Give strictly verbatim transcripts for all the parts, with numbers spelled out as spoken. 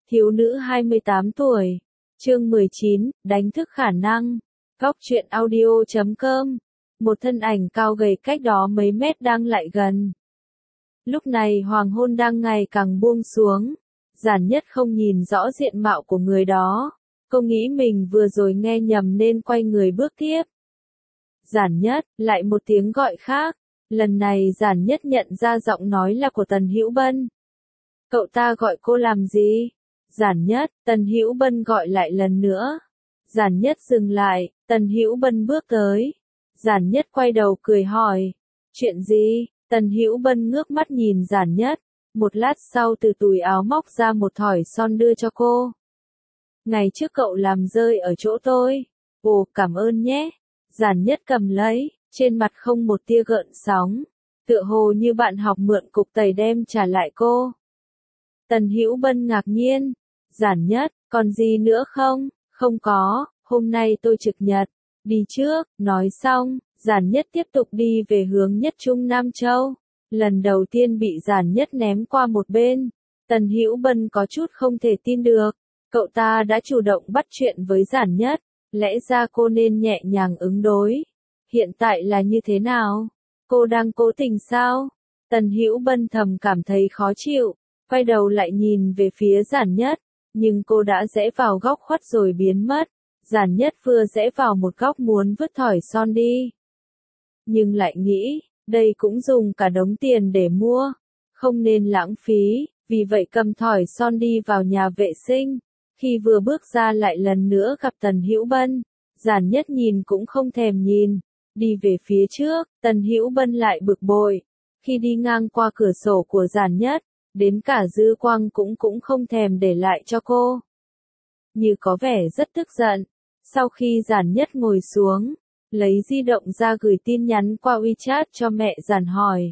Thiếu nữ hai mươi tám tuổi. Chương mười chín, đánh thức khả năng. Góc truyện audio chấm com. Một thân ảnh cao gầy cách đó mấy mét đang lại gần. Lúc này hoàng hôn đang ngày càng buông xuống. Giản Nhất không nhìn rõ diện mạo của người đó. Cô nghĩ mình vừa rồi nghe nhầm nên quay người bước tiếp. Giản Nhất, lại một tiếng gọi khác. Lần này Giản Nhất nhận ra giọng nói là của Tần Hữu Bân. Cậu ta gọi cô làm gì? Giản Nhất, Tần Hữu Bân gọi lại lần nữa. Giản Nhất dừng lại, Tần Hữu Bân bước tới. Giản Nhất quay đầu cười hỏi. Chuyện gì? Tần Hữu Bân ngước mắt nhìn Giản Nhất. Một lát sau từ túi áo móc ra một thỏi son đưa cho cô. Ngày trước cậu làm rơi ở chỗ tôi. Ồ, cảm ơn nhé. Giản Nhất cầm lấy, trên mặt không một tia gợn sóng. Tựa hồ như bạn học mượn cục tẩy đem trả lại cô. Tần Hữu Bân ngạc nhiên. Giản Nhất, còn gì nữa không? Không có, hôm nay tôi trực nhật. Đi trước, nói xong, Giản Nhất tiếp tục đi về hướng Nhất Trung Nam Châu. Lần đầu tiên bị Giản Nhất ném qua một bên. Tần Hữu Bân có chút không thể tin được. Cậu ta đã chủ động bắt chuyện với Giản Nhất. Lẽ ra cô nên nhẹ nhàng ứng đối. Hiện tại là như thế nào? Cô đang cố tình sao? Tần Hữu Bân thầm cảm thấy khó chịu. Quay đầu lại nhìn về phía Giản Nhất. Nhưng cô đã rẽ vào góc khuất rồi biến mất. Giản Nhất vừa rẽ vào một góc muốn vứt thỏi son đi. Nhưng lại nghĩ, đây cũng dùng cả đống tiền để mua. Không nên lãng phí, vì vậy cầm thỏi son đi vào nhà vệ sinh. Khi vừa bước ra lại lần nữa gặp Tần Hữu Bân. Giản Nhất nhìn cũng không thèm nhìn. Đi về phía trước, Tần Hữu Bân lại bực bội. Khi đi ngang qua cửa sổ của Giản Nhất, đến cả dư quang cũng cũng không thèm để lại cho cô. Như có vẻ rất tức giận. Sau khi Giản Nhất ngồi xuống, lấy di động ra gửi tin nhắn qua WeChat cho mẹ Giản hỏi.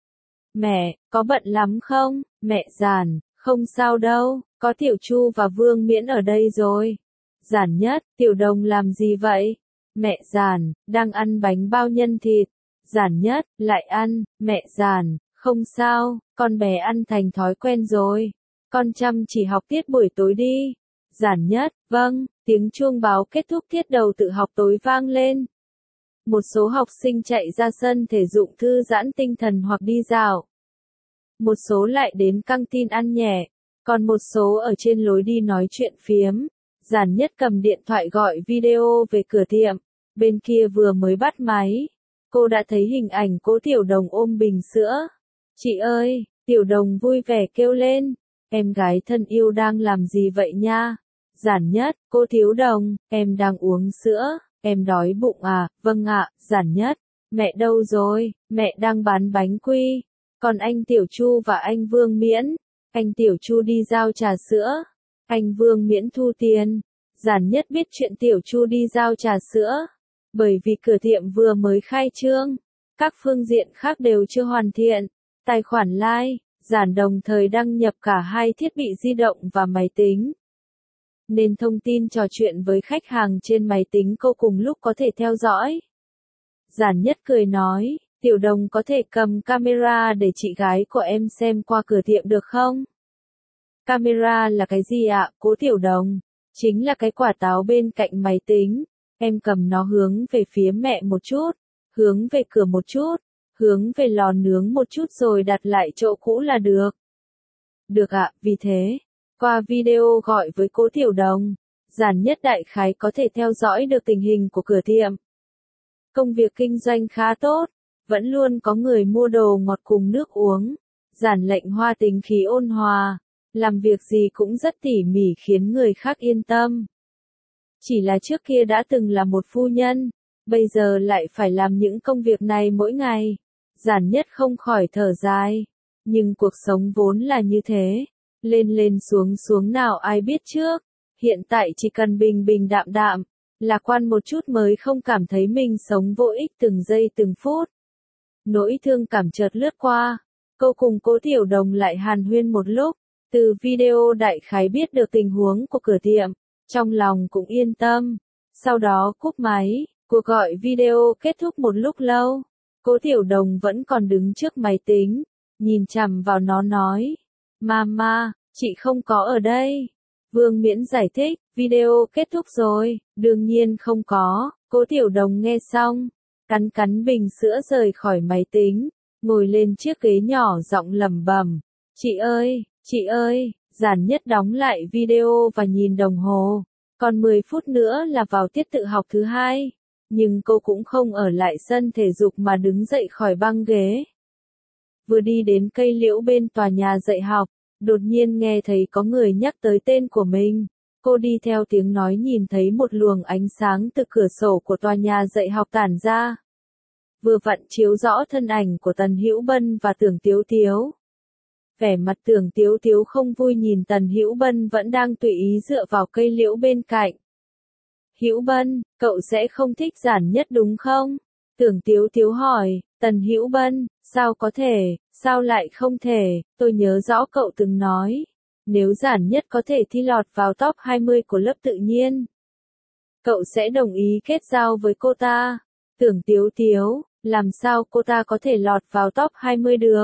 Mẹ, có bận lắm không? Mẹ Giản, không sao đâu, có Tiểu Chu và Vương Miễn ở đây rồi. Giản Nhất, Tiểu Đồng làm gì vậy? Mẹ Giản, đang ăn bánh bao nhân thịt. Giản Nhất, lại ăn, mẹ Giản, không sao, con bé ăn thành thói quen rồi. Con chăm chỉ học tiết buổi tối đi. Giản Nhất, vâng, tiếng chuông báo kết thúc tiết đầu tự học tối vang lên. Một số học sinh chạy ra sân thể dục thư giãn tinh thần hoặc đi dạo. Một số lại đến căng tin ăn nhẹ, còn một số ở trên lối đi nói chuyện phiếm. Giản Nhất cầm điện thoại gọi video về cửa tiệm, bên kia vừa mới bắt máy. Cô đã thấy hình ảnh Cố Tiểu Đồng ôm bình sữa. Chị ơi, Tiểu Đồng vui vẻ kêu lên. Em gái thân yêu đang làm gì vậy nha? Giản Nhất, cô Thiếu Đồng, em đang uống sữa, em đói bụng à? Vâng ạ, Giản Nhất. Mẹ đâu rồi? Mẹ đang bán bánh quy. Còn anh Tiểu Chu và anh Vương Miễn? Anh Tiểu Chu đi giao trà sữa. Anh Vương Miễn thu tiền. Giản Nhất biết chuyện Tiểu Chu đi giao trà sữa. Bởi vì cửa tiệm vừa mới khai trương. Các phương diện khác đều chưa hoàn thiện. Tài khoản Line, Giản đồng thời đăng nhập cả hai thiết bị di động và máy tính. Nên thông tin trò chuyện với khách hàng trên máy tính cô cùng lúc có thể theo dõi. Giản Nhất cười nói, Tiểu Đồng có thể cầm camera để chị gái của em xem qua cửa tiệm được không? Camera là cái gì ạ, Cố Tiểu Đồng? Chính là cái quả táo bên cạnh máy tính. Em cầm nó hướng về phía mẹ một chút, hướng về cửa một chút, hướng về lò nướng một chút rồi đặt lại chỗ cũ là được. Được ạ, vì thế, qua video gọi với Cố Tiểu Đồng, Giản Nhất đại khái có thể theo dõi được tình hình của cửa tiệm. Công việc kinh doanh khá tốt, vẫn luôn có người mua đồ ngọt cùng nước uống. Giản Lệnh Hoa tính khí ôn hòa, làm việc gì cũng rất tỉ mỉ khiến người khác yên tâm. Chỉ là trước kia đã từng là một phu nhân, bây giờ lại phải làm những công việc này mỗi ngày. Giản Nhất không khỏi thở dài. Nhưng cuộc sống vốn là như thế. Lên lên xuống xuống nào ai biết trước. Hiện tại chỉ cần bình bình đạm đạm, lạc quan một chút mới không cảm thấy mình sống vô ích từng giây từng phút. Nỗi thương cảm chợt lướt qua. Cô cùng Cố Tiểu Đồng lại hàn huyên một lúc. Từ video đại khái biết được tình huống của cửa tiệm. Trong lòng cũng yên tâm. Sau đó cúp máy, cuộc gọi video kết thúc một lúc lâu. Cố Tiểu Đồng vẫn còn đứng trước máy tính, nhìn chằm vào nó nói. Mama, chị không có ở đây. Vương Miễn giải thích, video kết thúc rồi, đương nhiên không có, Cố Tiểu Đồng nghe xong, cắn cắn bình sữa rời khỏi máy tính, ngồi lên chiếc ghế nhỏ giọng lẩm bẩm, chị ơi, chị ơi, Giản Nhất đóng lại video và nhìn đồng hồ, còn mười phút nữa là vào tiết tự học thứ hai, nhưng cô cũng không ở lại sân thể dục mà đứng dậy khỏi băng ghế. Vừa đi đến cây liễu bên tòa nhà dạy học, đột nhiên nghe thấy có người nhắc tới tên của mình. Cô đi theo tiếng nói nhìn thấy một luồng ánh sáng từ cửa sổ của tòa nhà dạy học tản ra. Vừa vặn chiếu rõ thân ảnh của Tần Hữu Bân và Tưởng Tiếu Tiếu. Vẻ mặt Tưởng Tiếu Tiếu không vui nhìn Tần Hữu Bân vẫn đang tùy ý dựa vào cây liễu bên cạnh. Hữu Bân, cậu sẽ không thích Giản Nhất đúng không? Tưởng Tiếu Tiếu hỏi, Tần Hữu Bân, sao có thể, sao lại không thể, tôi nhớ rõ cậu từng nói, nếu Giản Nhất có thể thi lọt vào top hai mươi của lớp tự nhiên, cậu sẽ đồng ý kết giao với cô ta. Tưởng Tiếu Tiếu, làm sao cô ta có thể lọt vào top hai mươi được?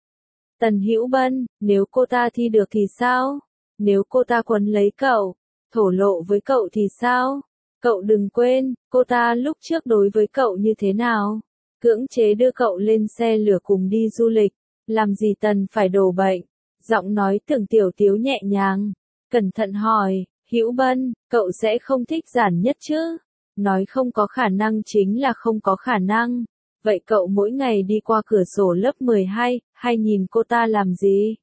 Tần Hữu Bân, nếu cô ta thi được thì sao? Nếu cô ta quấn lấy cậu, thổ lộ với cậu thì sao? Cậu đừng quên, cô ta lúc trước đối với cậu như thế nào? Cưỡng chế đưa cậu lên xe lửa cùng đi du lịch, làm gì Tần phải đổ bệnh? Giọng nói Tưởng Tiểu Tiếu nhẹ nhàng, cẩn thận hỏi, Hữu Bân, cậu sẽ không thích Giản Nhất chứ? Nói không có khả năng chính là không có khả năng. Vậy cậu mỗi ngày đi qua cửa sổ lớp mười hai, hay nhìn cô ta làm gì?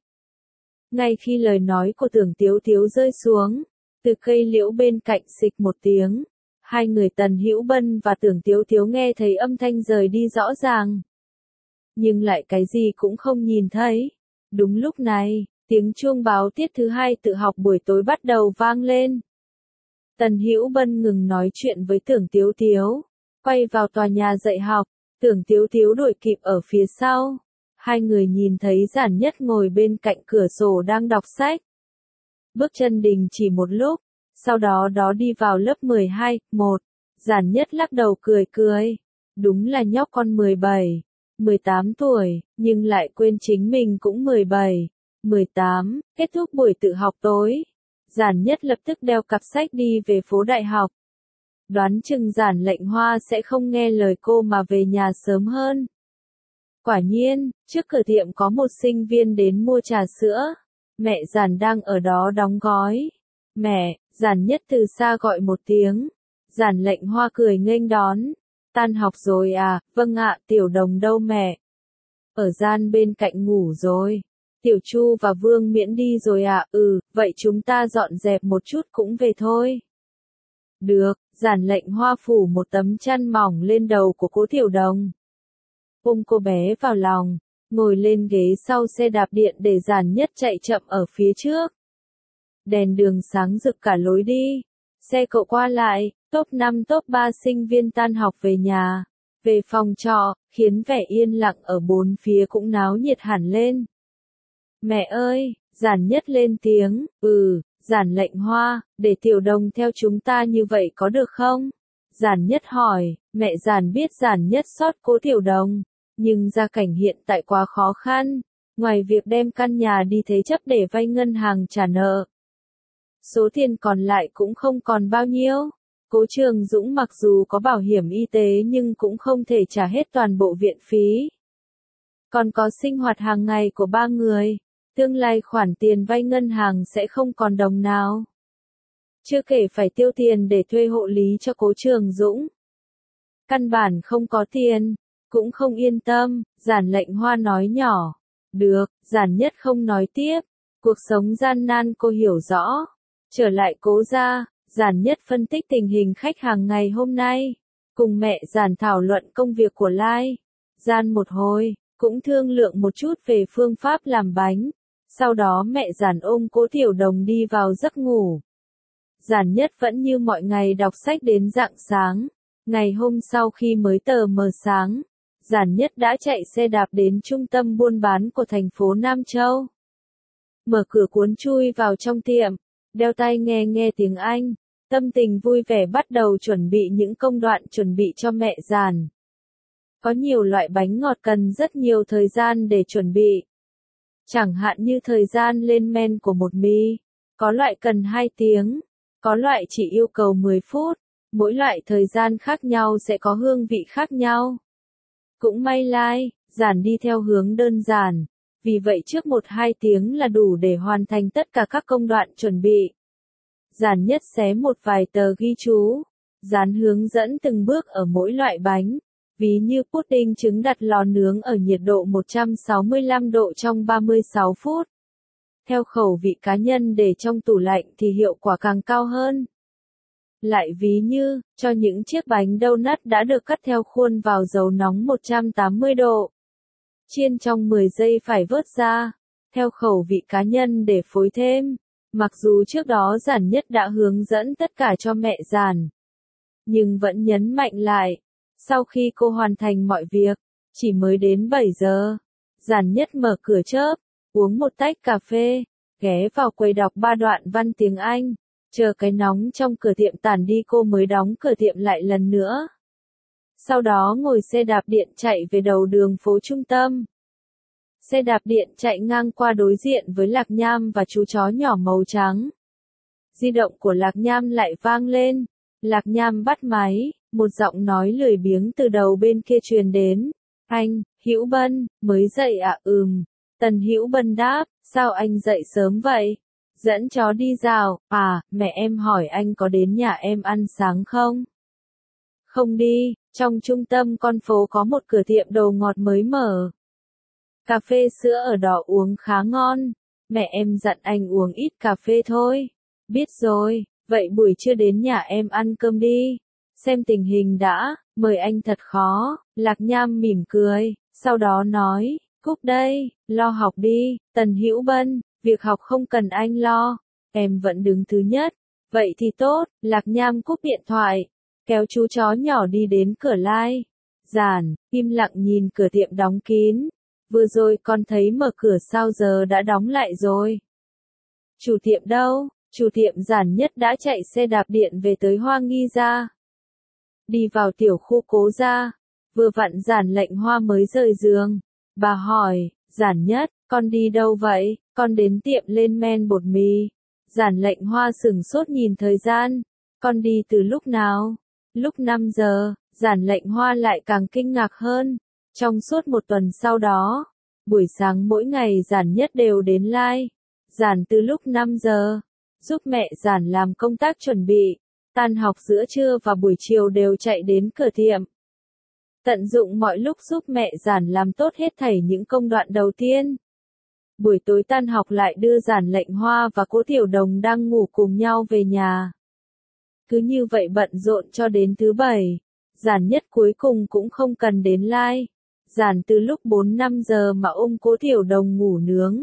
Ngay khi lời nói của Tưởng Tiếu Tiếu rơi xuống, từ cây liễu bên cạnh xịch một tiếng, hai người Tần Hữu Bân và Tưởng Tiếu Tiếu nghe thấy âm thanh rời đi rõ ràng. Nhưng lại cái gì cũng không nhìn thấy. Đúng lúc này, tiếng chuông báo tiết thứ hai tự học buổi tối bắt đầu vang lên. Tần Hữu Bân ngừng nói chuyện với Tưởng Tiếu Tiếu, quay vào tòa nhà dạy học, Tưởng Tiếu Tiếu đuổi kịp ở phía sau. Hai người nhìn thấy Giản Nhất ngồi bên cạnh cửa sổ đang đọc sách. Bước chân đình chỉ một lúc, sau đó đó đi vào lớp mười hai, một. Giản Nhất lắc đầu cười cười. Đúng là nhóc con mười bảy, mười tám tuổi, nhưng lại quên chính mình cũng mười bảy, mười tám. Kết thúc buổi tự học tối, Giản Nhất lập tức đeo cặp sách đi về phố đại học. Đoán chừng Giản Lệnh Hoa sẽ không nghe lời cô mà về nhà sớm hơn. Quả nhiên, trước cửa tiệm có một sinh viên đến mua trà sữa. Mẹ Giản đang ở đó đóng gói. Mẹ, Giản Nhất từ xa gọi một tiếng. Giản Lệnh Hoa cười nghênh đón. Tan học rồi à, vâng ạ, Tiểu Đồng đâu mẹ? Ở gian bên cạnh ngủ rồi. Tiểu Chu và Vương Miễn đi rồi à, ừ, vậy chúng ta dọn dẹp một chút cũng về thôi. Được, Giản Lệnh Hoa phủ một tấm chăn mỏng lên đầu của Cố Tiểu Đồng. Ôm cô bé vào lòng, ngồi lên ghế sau xe đạp điện để Giản Nhất chạy chậm ở phía trước. Đèn đường sáng rực cả lối đi, xe cộ qua lại, top năm top ba sinh viên tan học về nhà, về phòng trọ, khiến vẻ yên lặng ở bốn phía cũng náo nhiệt hẳn lên. Mẹ ơi, Giản Nhất lên tiếng, ừ, Giản Lệnh Hoa, để Tiểu Đồng theo chúng ta như vậy có được không? Giản Nhất hỏi, mẹ Giản biết Giản Nhất xót Cố Tiểu Đồng, nhưng gia cảnh hiện tại quá khó khăn, ngoài việc đem căn nhà đi thế chấp để vay ngân hàng trả nợ. Số tiền còn lại cũng không còn bao nhiêu. Cố Trường Dũng mặc dù có bảo hiểm y tế nhưng cũng không thể trả hết toàn bộ viện phí. Còn có sinh hoạt hàng ngày của ba người, tương lai khoản tiền vay ngân hàng sẽ không còn đồng nào. Chưa kể phải tiêu tiền để thuê hộ lý cho Cố Trường Dũng. Căn bản không có tiền, cũng không yên tâm, Giản Lệnh Hoa nói nhỏ. Được, Giản Nhất không nói tiếp, cuộc sống gian nan cô hiểu rõ. Trở lại Cố gia, Giản Nhất phân tích tình hình khách hàng ngày hôm nay, cùng mẹ Giản thảo luận công việc của Lai. Gian một hồi, cũng thương lượng một chút về phương pháp làm bánh. Sau đó mẹ Giản ôm Cố Tiểu Đồng đi vào giấc ngủ. Giản Nhất vẫn như mọi ngày đọc sách đến rạng sáng. Ngày hôm sau khi mới tờ mờ sáng, Giản Nhất đã chạy xe đạp đến trung tâm buôn bán của thành phố Nam Châu. Mở cửa cuốn chui vào trong tiệm, đeo tai nghe nghe tiếng Anh, tâm tình vui vẻ bắt đầu chuẩn bị những công đoạn chuẩn bị cho mẹ Giản. Có nhiều loại bánh ngọt cần rất nhiều thời gian để chuẩn bị. Chẳng hạn như thời gian lên men của một mì, Có loại cần hai tiếng, có loại chỉ yêu cầu mười phút, mỗi loại thời gian khác nhau sẽ có hương vị khác nhau. Cũng may lai, giản đi theo hướng đơn giản, vì vậy trước một hai tiếng là đủ để hoàn thành tất cả các công đoạn chuẩn bị. Giản nhất xé một vài tờ ghi chú, dán hướng dẫn từng bước ở mỗi loại bánh, ví như pudding trứng đặt lò nướng ở nhiệt độ một trăm sáu mươi lăm độ trong ba mươi sáu phút. Theo khẩu vị cá nhân để trong tủ lạnh thì hiệu quả càng cao hơn. Lại ví như, cho những chiếc bánh donut đã được cắt theo khuôn vào dầu nóng một trăm tám mươi độ. Chiên trong mười giây phải vớt ra, theo khẩu vị cá nhân để phối thêm. Mặc dù trước đó giản nhất đã hướng dẫn tất cả cho mẹ giản, nhưng vẫn nhấn mạnh lại, sau khi cô hoàn thành mọi việc, chỉ mới đến bảy giờ, giản nhất mở cửa chớp, uống một tách cà phê, ghé vào quầy đọc ba đoạn văn tiếng Anh, chờ cái nóng trong cửa tiệm tản đi cô mới đóng cửa tiệm lại lần nữa. Sau đó ngồi xe đạp điện chạy về đầu đường phố trung tâm. Xe đạp điện chạy ngang qua đối diện với Lạc Nham và chú chó nhỏ màu trắng. Di động của Lạc Nham lại vang lên. Lạc Nham bắt máy, một giọng nói lười biếng từ đầu bên kia truyền đến. Anh, Hữu Bân, mới dậy à? Ừm. Tần Hữu Bân đáp, sao anh dậy sớm vậy? Dẫn chó đi dạo, à, mẹ em hỏi anh có đến nhà em ăn sáng không? Không đi, trong trung tâm con phố có một cửa tiệm đồ ngọt mới mở. Cà phê sữa ở đó uống khá ngon, mẹ em dặn anh uống ít cà phê thôi. Biết rồi, vậy buổi trưa đến nhà em ăn cơm đi. Xem tình hình đã, mời anh thật khó. Lạc Nham mỉm cười, sau đó nói, Cúc đây, lo học đi, Tần Hữu Bân, việc học không cần anh lo, em vẫn đứng thứ nhất. Vậy thì tốt, Lạc Nham cúp điện thoại, kéo chú chó nhỏ đi đến cửa lai. Giản, im lặng nhìn cửa tiệm đóng kín. Vừa rồi con thấy mở cửa sao giờ đã đóng lại rồi. Chủ tiệm đâu? Chủ tiệm Giản nhất đã chạy xe đạp điện về tới Hoa Nghi Gia. Đi vào tiểu khu Cố Gia. Vừa vặn Giản Lệnh Hoa mới rời giường. Bà hỏi, Giản nhất, con đi đâu vậy? Con đến tiệm lên men bột mì. Giản Lệnh Hoa sửng sốt nhìn thời gian. Con đi từ lúc nào? Lúc năm giờ, Giản Lệnh Hoa lại càng kinh ngạc hơn. Trong suốt một tuần sau đó, buổi sáng mỗi ngày Giản nhất đều đến lai. Giản từ lúc năm giờ, giúp mẹ Giản làm công tác chuẩn bị, tan học giữa trưa và buổi chiều đều chạy đến cửa tiệm. Tận dụng mọi lúc giúp mẹ Giản làm tốt hết thảy những công đoạn đầu tiên. Buổi tối tan học lại đưa Giản Lệnh Hoa và Cố Tiểu Đồng đang ngủ cùng nhau về nhà. Cứ như vậy bận rộn cho đến thứ bảy, Giản nhất cuối cùng cũng không cần đến lai. Giản từ lúc bốn năm giờ mà ôm Cố Tiểu Đồng ngủ nướng.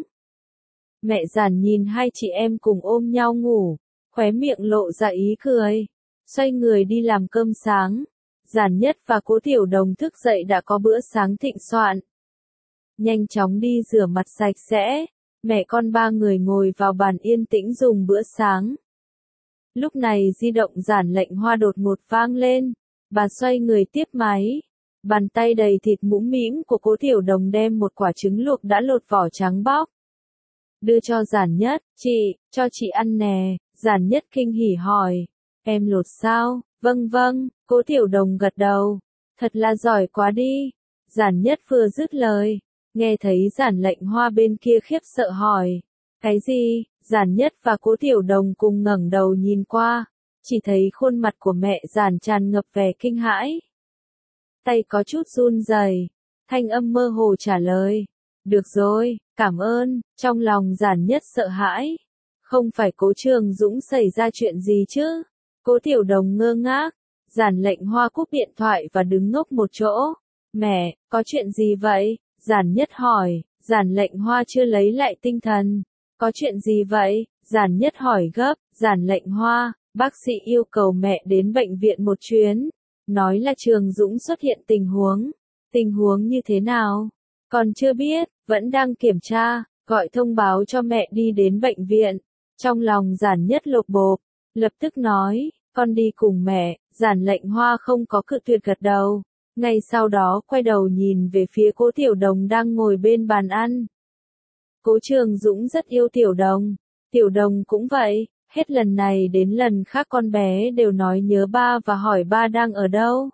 Mẹ Giản nhìn hai chị em cùng ôm nhau ngủ, khóe miệng lộ ra ý cười, xoay người đi làm cơm sáng. Giản nhất và Cố Tiểu Đồng thức dậy đã có bữa sáng thịnh soạn. Nhanh chóng đi rửa mặt sạch sẽ, mẹ con ba người ngồi vào bàn yên tĩnh dùng bữa sáng. Lúc này di động Giản Lệnh Hoa đột ngột vang lên, bà xoay người tiếp máy. Bàn tay đầy thịt mũm mĩm của Cố Tiểu Đồng đem một quả trứng luộc đã lột vỏ trắng bóc. Đưa cho Giản nhất, chị, cho chị ăn nè. Giản nhất kinh hỉ hỏi, em lột sao? Vâng vâng, Cố Tiểu Đồng gật đầu. Thật là giỏi quá đi. Giản nhất vừa dứt lời, nghe thấy Giản Lệnh Hoa bên kia khiếp sợ hỏi, cái gì? Giản nhất và Cố Tiểu Đồng cùng ngẩng đầu nhìn qua, chỉ thấy khuôn mặt của mẹ Giản tràn ngập vẻ kinh hãi. Tay có chút run rẩy, thanh âm mơ hồ trả lời, được rồi, cảm ơn. Trong lòng Giản nhất sợ hãi, không phải Cố Trường Dũng xảy ra chuyện gì chứ? Cố Tiểu Đồng ngơ ngác, Giản Lệnh Hoa cúp điện thoại và đứng ngốc một chỗ. Mẹ, có chuyện gì vậy? Giản nhất hỏi. Giản Lệnh Hoa chưa lấy lại tinh thần. Có chuyện gì vậy? Giản nhất hỏi gấp. Giản Lệnh Hoa, bác sĩ yêu cầu mẹ đến bệnh viện một chuyến. Nói là Trường Dũng xuất hiện tình huống. Tình huống như thế nào? Còn chưa biết, vẫn đang kiểm tra, gọi thông báo cho mẹ đi đến bệnh viện. Trong lòng Giản nhất lột bột, lập tức nói, con đi cùng mẹ. Giản Lệnh Hoa không có cự tuyệt gật đầu. Ngay sau đó quay đầu nhìn về phía Cố Tiểu Đồng đang ngồi bên bàn ăn. Cố Trường Dũng rất yêu Tiểu Đồng, Tiểu Đồng cũng vậy, hết lần này đến lần khác con bé đều nói nhớ ba và hỏi ba đang ở đâu.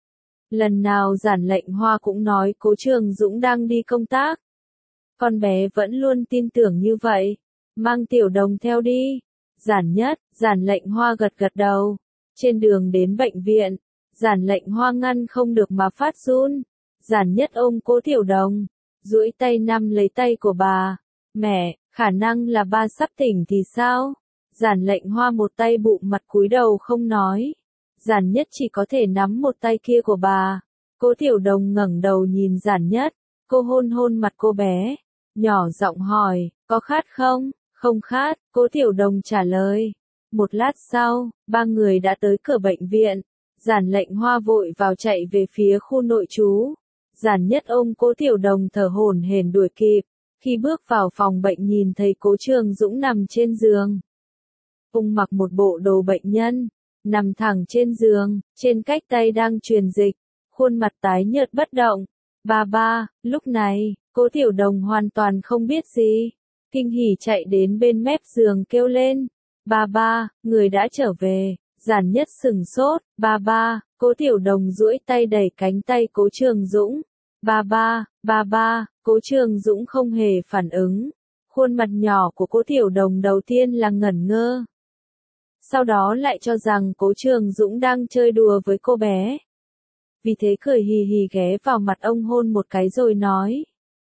Lần nào Giản Lệnh Hoa cũng nói Cố Trường Dũng đang đi công tác. Con bé vẫn luôn tin tưởng như vậy. Mang Tiểu Đồng theo đi. Giản Nhất, Giản Lệnh Hoa gật gật đầu. Trên đường đến bệnh viện, Giản Lệnh Hoa ngăn không được mà phát run. Giản Nhất ôm Cố Tiểu Đồng, duỗi tay nắm lấy tay của bà. Mẹ, khả năng là ba sắp tỉnh thì sao? Giản Lệnh Hoa một tay bụng mặt cúi đầu không nói. Giản Nhất chỉ có thể nắm một tay kia của bà. Cố Tiểu Đồng ngẩng đầu nhìn Giản Nhất, cô hôn hôn mặt cô bé, nhỏ giọng hỏi, có khát không? Không khát, Cố Tiểu Đồng trả lời. Một lát sau, ba người đã tới cửa bệnh viện. Giản Lệnh Hoa vội vào chạy về phía khu nội trú. Giản Nhất ôm Cố Tiểu Đồng thở hổn hển đuổi kịp. Khi bước vào phòng bệnh nhìn thấy Cố Trường Dũng nằm trên giường. Ông mặc một bộ đồ bệnh nhân, nằm thẳng trên giường, trên cách tay đang truyền dịch, khuôn mặt tái nhợt bất động. Ba ba, lúc này, Cố Tiểu Đồng hoàn toàn không biết gì. Kinh hỉ chạy đến bên mép giường kêu lên. Ba ba, người đã trở về. Giản Nhất sừng sốt. Ba ba, Cố Tiểu Đồng duỗi tay đẩy cánh tay Cố Trường Dũng. Ba ba, ba ba, Cố Trường Dũng không hề phản ứng. Khuôn mặt nhỏ của Cố Tiểu Đồng đầu tiên là ngẩn ngơ. Sau đó lại cho rằng Cố Trường Dũng đang chơi đùa với cô bé. Vì thế cười hì hì ghé vào mặt ông hôn một cái rồi nói.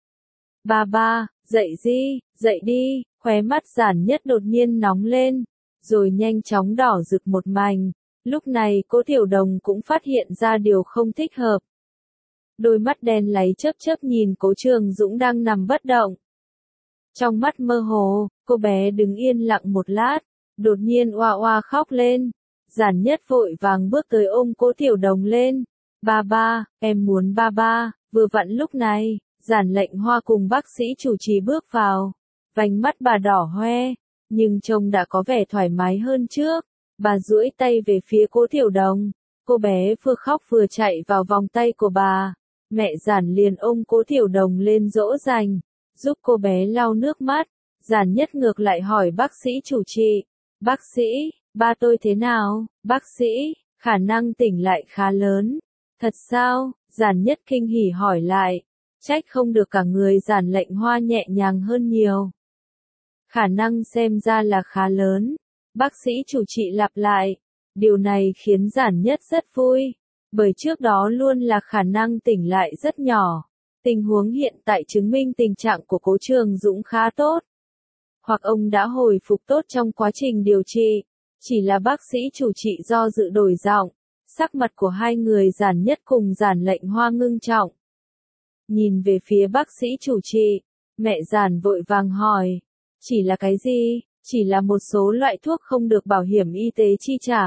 Ba ba, dậy đi, dậy đi, khóe mắt Giản Nhất đột nhiên nóng lên, rồi nhanh chóng đỏ rực một mảnh. Lúc này Cố Tiểu Đồng cũng phát hiện ra điều không thích hợp. Đôi mắt đen láy chớp chớp nhìn Cố Trường Dũng đang nằm bất động. Trong mắt mơ hồ, cô bé đứng yên lặng một lát, đột nhiên oa oa khóc lên. Giản Nhất vội vàng bước tới ôm Cố Tiểu Đồng lên. Ba ba, em muốn ba ba. Vừa vặn lúc này, Giản Lệnh Hoa cùng bác sĩ chủ trì bước vào. Vành mắt bà đỏ hoe, nhưng trông đã có vẻ thoải mái hơn trước. Bà duỗi tay về phía Cố Tiểu Đồng. Cô bé vừa khóc vừa chạy vào vòng tay của bà. Mẹ Giản liền ôm Cố Tiểu Đồng lên dỗ dành, giúp cô bé lau nước mắt. Giản Nhất ngược lại hỏi bác sĩ chủ trị. Bác sĩ, ba tôi thế nào? Bác sĩ, khả năng tỉnh lại khá lớn. Thật sao? Giản Nhất kinh hỉ hỏi lại. Trách không được cả người Giản Lệnh Hoa nhẹ nhàng hơn nhiều. Khả năng xem ra là khá lớn. Bác sĩ chủ trị lặp lại. Điều này khiến Giản Nhất rất vui. Bởi trước đó luôn là khả năng tỉnh lại rất nhỏ. Tình huống hiện tại chứng minh tình trạng của Cố Trường Dũng khá tốt. Hoặc ông đã hồi phục tốt trong quá trình điều trị. Chỉ là bác sĩ chủ trị do dự đổi giọng. Sắc mặt của hai người Giản Nhất cùng Giản Lệnh Hoa ngưng trọng. Nhìn về phía bác sĩ chủ trị, mẹ Giản vội vàng hỏi. Chỉ là cái gì? Chỉ là một số loại thuốc không được bảo hiểm y tế chi trả.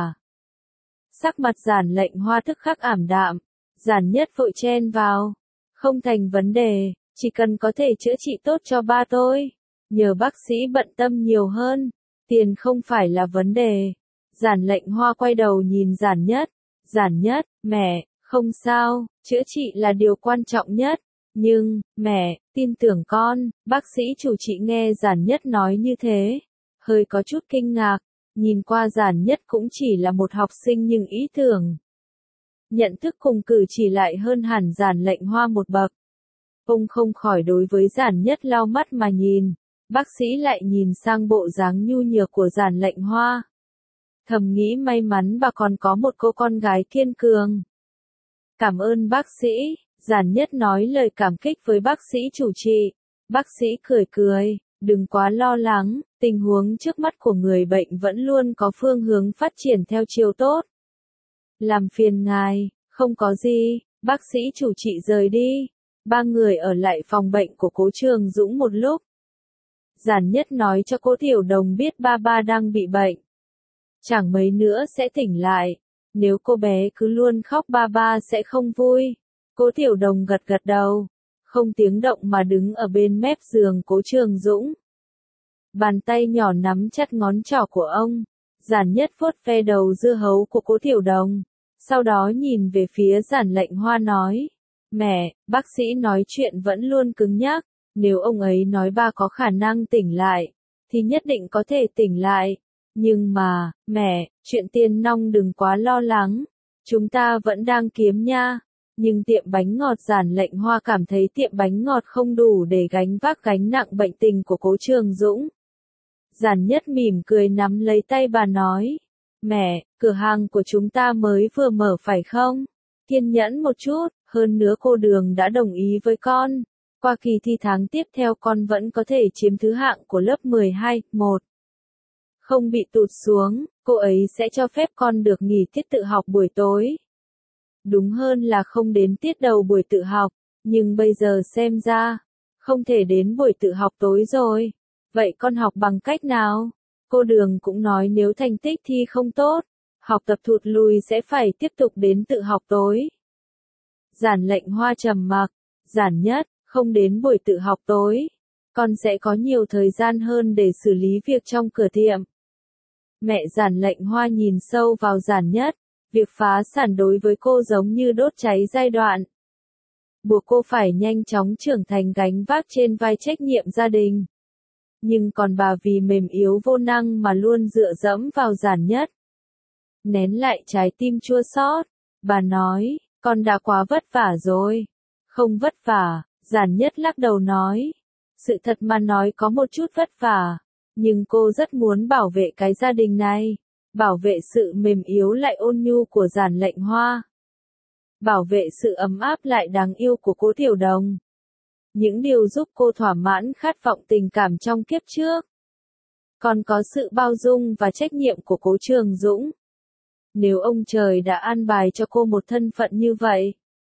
Sắc mặt Giản Lệnh Hoa tức khắc ảm đạm. Giản Nhất vội chen vào. Không thành vấn đề, chỉ cần có thể chữa trị tốt cho ba tôi. Nhờ bác sĩ bận tâm nhiều hơn. Tiền không phải là vấn đề. Giản Lệnh Hoa quay đầu nhìn Giản Nhất. Giản Nhất, mẹ, không sao, chữa trị là điều quan trọng nhất. Nhưng, mẹ, tin tưởng con. Bác sĩ chủ trị nghe Giản Nhất nói như thế. Hơi có chút kinh ngạc. Nhìn qua Giản Nhất cũng chỉ là một học sinh nhưng ý tưởng. Nhận thức cùng cử chỉ lại hơn hẳn Giản Lệnh Hoa một bậc. Ông không khỏi đối với Giản Nhất lau mắt mà nhìn. Bác sĩ lại nhìn sang bộ dáng nhu nhược của Giản Lệnh Hoa. Thầm nghĩ may mắn bà còn có một cô con gái kiên cường. Cảm ơn bác sĩ. Giản Nhất nói lời cảm kích với bác sĩ chủ trị. Bác sĩ cười cười, đừng quá lo lắng, tình huống trước mắt của người bệnh vẫn luôn có phương hướng phát triển theo chiều tốt. Làm phiền ngài, không có gì. Bác sĩ chủ trị rời đi. Ba người ở lại phòng bệnh của Cố Trường Dũng một lúc. Giản Nhất nói cho Cố Tiểu Đồng biết ba ba đang bị bệnh. Chẳng mấy nữa sẽ tỉnh lại. Nếu cô bé cứ luôn khóc ba ba sẽ không vui. Cố Tiểu Đồng gật gật đầu. Không tiếng động mà đứng ở bên mép giường Cố Trường Dũng. Bàn tay nhỏ nắm chặt ngón trỏ của ông. Giản Nhất vuốt ve đầu dưa hấu của Cố Tiểu Đồng. Sau đó nhìn về phía Giản Lệnh Hoa nói. Mẹ, bác sĩ nói chuyện vẫn luôn cứng nhắc. Nếu ông ấy nói ba có khả năng tỉnh lại, thì nhất định có thể tỉnh lại. Nhưng mà, mẹ, chuyện tiền nong đừng quá lo lắng. Chúng ta vẫn đang kiếm nha. Nhưng tiệm bánh ngọt Giản Lệnh Hoa cảm thấy tiệm bánh ngọt không đủ để gánh vác gánh nặng bệnh tình của Cố Trường Dũng. Giản Nhất mỉm cười nắm lấy tay bà nói. Mẹ, cửa hàng của chúng ta mới vừa mở phải không? Kiên nhẫn một chút, hơn nữa cô Đường đã đồng ý với con. Qua kỳ thi tháng tiếp theo con vẫn có thể chiếm thứ hạng của lớp mười hai, một. Không bị tụt xuống, cô ấy sẽ cho phép con được nghỉ tiết tự học buổi tối. Đúng hơn là không đến tiết đầu buổi tự học, nhưng bây giờ xem ra, không thể đến buổi tự học tối rồi. Vậy con học bằng cách nào? Cô Đường cũng nói nếu thành tích thi không tốt, học tập thụt lùi sẽ phải tiếp tục đến tự học tối. Giản Lệnh Hoa trầm mặc, Giản Nhất, không đến buổi tự học tối. Con sẽ có nhiều thời gian hơn để xử lý việc trong cửa tiệm. Mẹ Giản Lệnh Hoa nhìn sâu vào Giản Nhất, việc phá sản đối với cô giống như đốt cháy giai đoạn. Buộc cô phải nhanh chóng trưởng thành gánh vác trên vai trách nhiệm gia đình. Nhưng còn bà vì mềm yếu vô năng mà luôn dựa dẫm vào Giản Nhất. Nén lại trái tim chua xót, bà nói, con đã quá vất vả rồi. Không vất vả, Giản Nhất lắc đầu nói. Sự thật mà nói có một chút vất vả, nhưng cô rất muốn bảo vệ cái gia đình này, bảo vệ sự mềm yếu lại ôn nhu của Giản Lệnh Hoa, bảo vệ sự ấm áp lại đáng yêu của Cố Tiểu Đồng. Những điều giúp cô thỏa mãn khát vọng tình cảm trong kiếp trước. Còn có sự bao dung và trách nhiệm của Cố Trường Dũng. Nếu ông trời đã an bài cho cô một thân phận như vậy,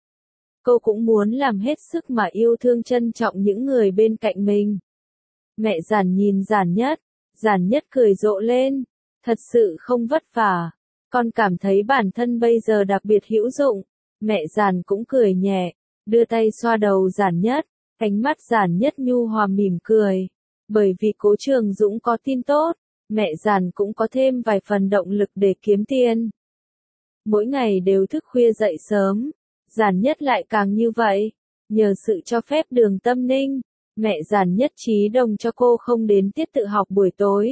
cô cũng muốn làm hết sức mà yêu thương trân trọng những người bên cạnh mình. Mẹ Giản nhìn Giản Nhất, Giản Nhất cười rộ lên, thật sự không vất vả, con cảm thấy bản thân bây giờ đặc biệt hữu dụng. Mẹ Giản cũng cười nhẹ, đưa tay xoa đầu Giản Nhất, ánh mắt Giản Nhất nhu hòa mỉm cười. Bởi vì Cố Trường Dũng có tin tốt, mẹ Giản cũng có thêm vài phần động lực để kiếm tiền. Mỗi ngày đều thức khuya dậy sớm, Giản Nhất lại càng như vậy. Nhờ sự cho phép Đường Tâm Ninh, mẹ Giản nhất trí đồng cho cô không đến tiết tự học buổi tối.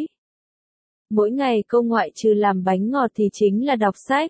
Mỗi ngày cô ngoại trừ làm bánh ngọt thì chính là đọc sách.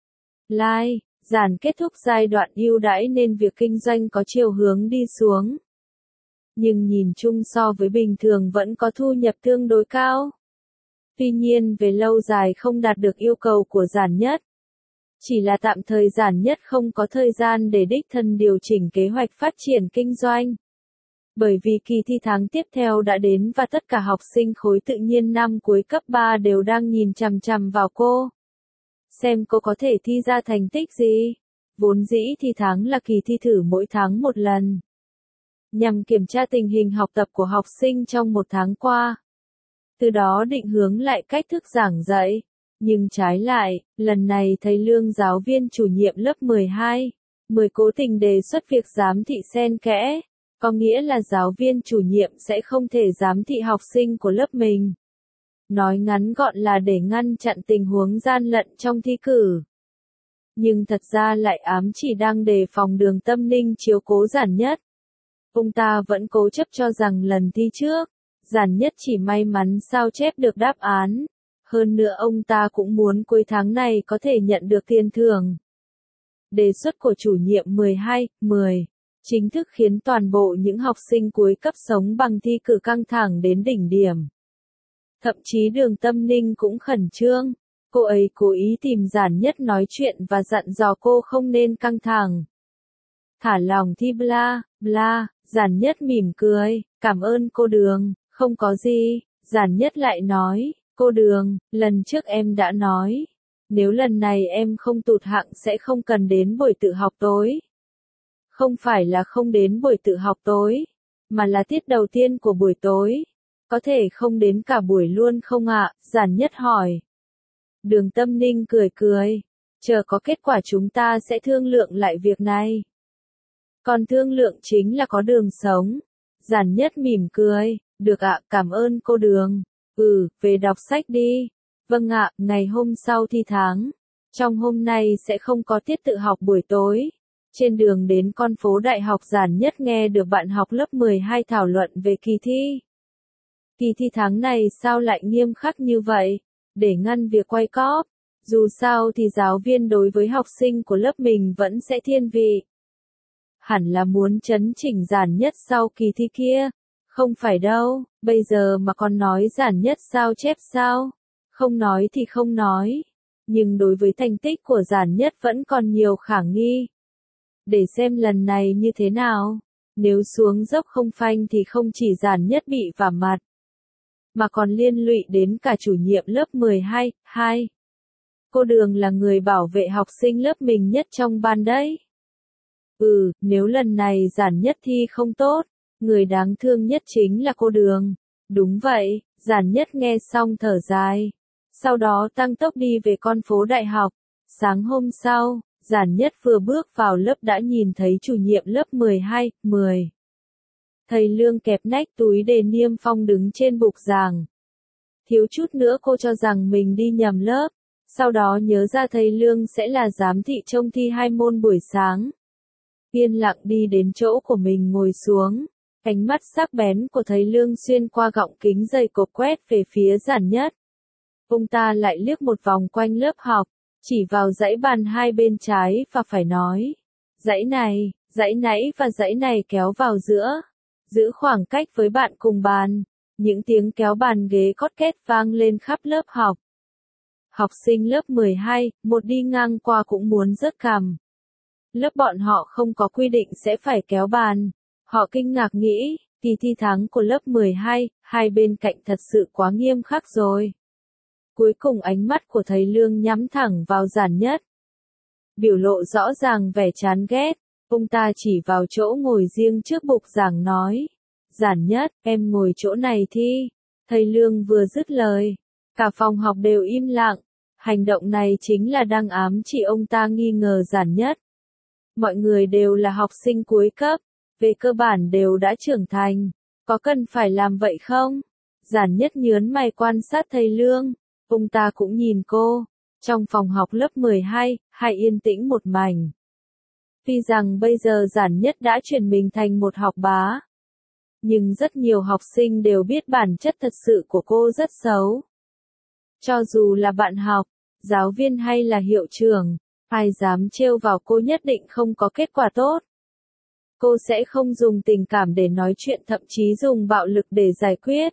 Lai, Giản kết thúc giai đoạn ưu đãi nên việc kinh doanh có chiều hướng đi xuống. Nhưng nhìn chung so với bình thường vẫn có thu nhập tương đối cao. Tuy nhiên về lâu dài không đạt được yêu cầu của Giản nhất. Chỉ là tạm thời Giản nhất không có thời gian để đích thân điều chỉnh kế hoạch phát triển kinh doanh. Bởi vì kỳ thi tháng tiếp theo đã đến và tất cả học sinh khối tự nhiên năm cuối cấp ba đều đang nhìn chằm chằm vào cô. Xem cô có thể thi ra thành tích gì. Vốn dĩ thi tháng là kỳ thi thử mỗi tháng một lần. Nhằm kiểm tra tình hình học tập của học sinh trong một tháng qua. Từ đó định hướng lại cách thức giảng dạy. Nhưng trái lại, lần này thầy Lương giáo viên chủ nhiệm lớp mười hai, mười cố tình đề xuất việc giám thị xen kẽ. Có nghĩa là giáo viên chủ nhiệm sẽ không thể giám thị học sinh của lớp mình. Nói ngắn gọn là để ngăn chặn tình huống gian lận trong thi cử. Nhưng thật ra lại ám chỉ đang đề phòng Đường Tâm Ninh chiếu cố Giản nhất. Ông ta vẫn cố chấp cho rằng lần thi trước, Giản nhất chỉ may mắn sao chép được đáp án. Hơn nữa ông ta cũng muốn cuối tháng này có thể nhận được tiền thưởng. Đề xuất của chủ nhiệm mười hai, mười. Chính thức khiến toàn bộ những học sinh cuối cấp sống bằng thi cử căng thẳng đến đỉnh điểm. Thậm chí Đường Tâm Ninh cũng khẩn trương. Cô ấy cố ý tìm Giản nhất nói chuyện và dặn dò cô không nên căng thẳng. Thả lòng thi bla, bla, Giản nhất mỉm cười, cảm ơn cô Đường, không có gì. Giản nhất lại nói, cô Đường, lần trước em đã nói, nếu lần này em không tụt hạng sẽ không cần đến buổi tự học tối. Không phải là không đến buổi tự học tối, mà là tiết đầu tiên của buổi tối. Có thể không đến cả buổi luôn không ạ? Giản nhất hỏi. Đường Tâm Ninh cười cười. Chờ có kết quả chúng ta sẽ thương lượng lại việc này. Còn thương lượng chính là có đường sống. Giản nhất mỉm cười. Được ạ, cảm ơn cô Đường. Ừ, về đọc sách đi. Vâng ạ, ngày hôm sau thi tháng. Trong hôm nay sẽ không có tiết tự học buổi tối. Trên đường đến con phố đại học Giản nhất nghe được bạn học lớp mười hai thảo luận về kỳ thi. Kỳ thi tháng này sao lại nghiêm khắc như vậy? Để ngăn việc quay cóp. Dù sao thì giáo viên đối với học sinh của lớp mình vẫn sẽ thiên vị. Hẳn là muốn chấn chỉnh giản nhất sau kỳ thi kia. Không phải đâu, bây giờ mà còn nói giản nhất sao chép sao? Không nói thì không nói. Nhưng đối với thành tích của giản nhất vẫn còn nhiều khả nghi. Để xem lần này như thế nào. Nếu xuống dốc không phanh thì không chỉ giản nhất bị vả mặt, mà còn liên lụy đến cả chủ nhiệm lớp mười hai, hai. Cô Đường là người bảo vệ học sinh lớp mình nhất trong ban đấy. Ừ, nếu lần này giản nhất thi không tốt, người đáng thương nhất chính là cô Đường. Đúng vậy, giản nhất nghe xong thở dài. Sau đó tăng tốc đi về con phố đại học. Sáng hôm sau, giản nhất vừa bước vào lớp đã nhìn thấy chủ nhiệm lớp mười hai, mười. Thầy Lương kẹp nách túi đề niêm phong đứng trên bục giảng. Thiếu chút nữa cô cho rằng mình đi nhầm lớp. Sau đó nhớ ra thầy Lương sẽ là giám thị trông thi hai môn buổi sáng. Yên lặng đi đến chỗ của mình ngồi xuống. Ánh mắt sắc bén của thầy Lương xuyên qua gọng kính dày cộp quét về phía giản nhất. Ông ta lại liếc một vòng quanh lớp học, chỉ vào dãy bàn hai bên trái và phải nói. Dãy này, dãy nãy và dãy này kéo vào giữa. Giữ khoảng cách với bạn cùng bàn. Những tiếng kéo bàn ghế cót két vang lên khắp lớp học. Học sinh lớp mười hai, một đi ngang qua cũng muốn rớt cằm. Lớp bọn họ không có quy định sẽ phải kéo bàn. Họ kinh ngạc nghĩ, kỳ thi tháng của lớp mười hai, hai bên cạnh thật sự quá nghiêm khắc rồi. Cuối cùng ánh mắt của thầy Lương nhắm thẳng vào giản nhất. Biểu lộ rõ ràng vẻ chán ghét, ông ta chỉ vào chỗ ngồi riêng trước bục giảng nói. Giản nhất, em ngồi chỗ này thi. Thầy Lương vừa dứt lời, cả phòng học đều im lặng. Hành động này chính là đang ám chỉ ông ta nghi ngờ giản nhất. Mọi người đều là học sinh cuối cấp, về cơ bản đều đã trưởng thành. Có cần phải làm vậy không? Giản nhất nhớn mày quan sát thầy Lương. Ông ta cũng nhìn cô. Trong phòng học lớp mười hai, hai yên tĩnh một mảnh. Tuy rằng bây giờ giản nhất đã chuyển mình thành một học bá. Nhưng rất nhiều học sinh đều biết bản chất thật sự của cô rất xấu. Cho dù là bạn học, giáo viên hay là hiệu trưởng, ai dám trêu vào cô nhất định không có kết quả tốt. Cô sẽ không dùng tình cảm để nói chuyện, thậm chí dùng bạo lực để giải quyết.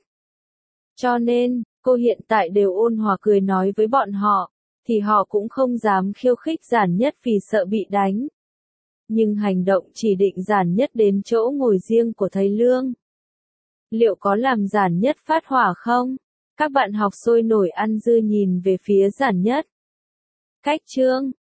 Cho nên, cô hiện tại đều ôn hòa cười nói với bọn họ, thì họ cũng không dám khiêu khích giản nhất vì sợ bị đánh. Nhưng hành động chỉ định giản nhất đến chỗ ngồi riêng của thầy Lương. Liệu có làm giản nhất phát hỏa không? Các bạn học sôi nổi ăn dưa nhìn về phía giản nhất. Cách chương